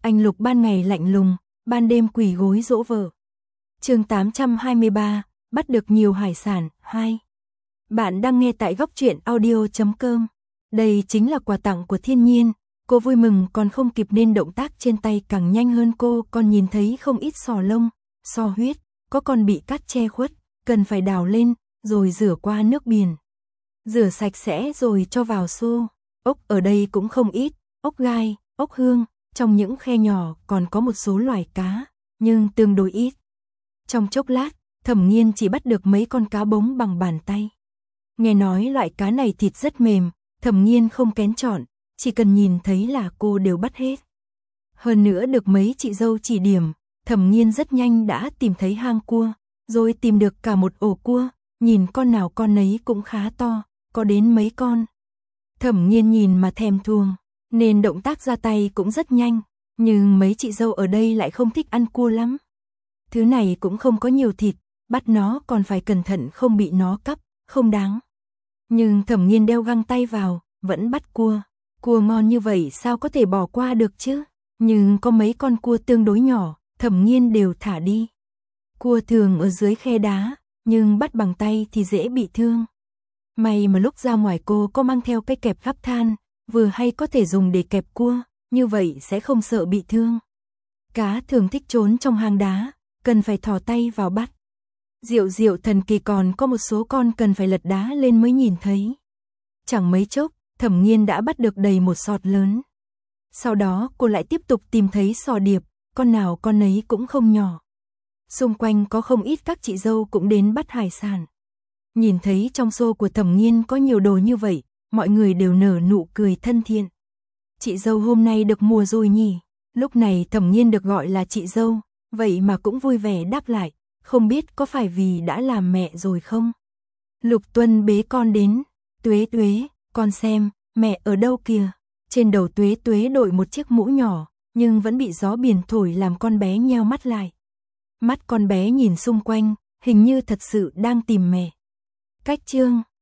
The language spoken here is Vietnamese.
Anh Lục ban ngày lạnh lùng, ban đêm quỳ gối dỗ vợ. Chương 823, bắt được nhiều hải sản, 2. Bạn đang nghe tại Góc Truyện Audio.com. Đây chính là quà tặng của thiên nhiên. Cô vui mừng còn không kịp nên động tác trên tay càng nhanh hơn cô, còn nhìn thấy không ít sò lông, sò huyết, có con bị cát che khuất, cần phải đào lên, rồi rửa qua nước biển. Rửa sạch sẽ rồi cho vào xô. Ốc ở đây cũng không ít, ốc gai, ốc hương, trong những khe nhỏ còn có một số loài cá, nhưng tương đối ít. Trong chốc lát, Thẩm Nghiên chỉ bắt được mấy con cá bống bằng bàn tay. Nghe nói loại cá này thịt rất mềm, Thẩm Nghiên không kén chọn, chỉ cần nhìn thấy là cô đều bắt hết. Hơn nữa được mấy chị dâu chỉ điểm, Thẩm Nghiên rất nhanh đã tìm thấy hang cua, rồi tìm được cả một ổ cua, nhìn con nào con nấy cũng khá to, có đến mấy con. Thẩm Nghiên nhìn mà thèm thuồng, nên động tác ra tay cũng rất nhanh, nhưng mấy chị dâu ở đây lại không thích ăn cua lắm. Thứ này cũng không có nhiều thịt, bắt nó còn phải cẩn thận không bị nó cắp, không đáng. Nhưng Thẩm Nghiên đeo găng tay vào, vẫn bắt cua. Cua ngon như vậy sao có thể bỏ qua được chứ? Nhưng có mấy con cua tương đối nhỏ, Thẩm Nghiên đều thả đi. Cua thường ở dưới khe đá, nhưng bắt bằng tay thì dễ bị thương. May mà lúc ra ngoài cô có mang theo cái kẹp gắp than, vừa hay có thể dùng để kẹp cua, như vậy sẽ không sợ bị thương. Cá thường thích trốn trong hang đá, cần phải thò tay vào bắt. Diệu thần kỳ còn có một số con cần phải lật đá lên mới nhìn thấy. Chẳng mấy chốc, Thẩm Nghiên đã bắt được đầy một sọt lớn. Sau đó cô lại tiếp tục tìm thấy sò điệp, con nào con nấy cũng không nhỏ. Xung quanh có không ít các chị dâu cũng đến bắt hải sản. Nhìn thấy trong xô của Thẩm Nghiên có nhiều đồ như vậy, mọi người đều nở nụ cười thân thiện. Chị dâu hôm nay được mùa rồi nhỉ? Lúc này Thẩm Nghiên được gọi là chị dâu, vậy mà cũng vui vẻ đáp lại, không biết có phải vì đã làm mẹ rồi không? Lục Tuân bế con đến, Tuế Tuế, con xem, mẹ ở đâu kìa? Trên đầu Tuế Tuế đội một chiếc mũ nhỏ, nhưng vẫn bị gió biển thổi làm con bé nheo mắt lại. Mắt con bé nhìn xung quanh, hình như thật sự đang tìm mẹ. Cách chương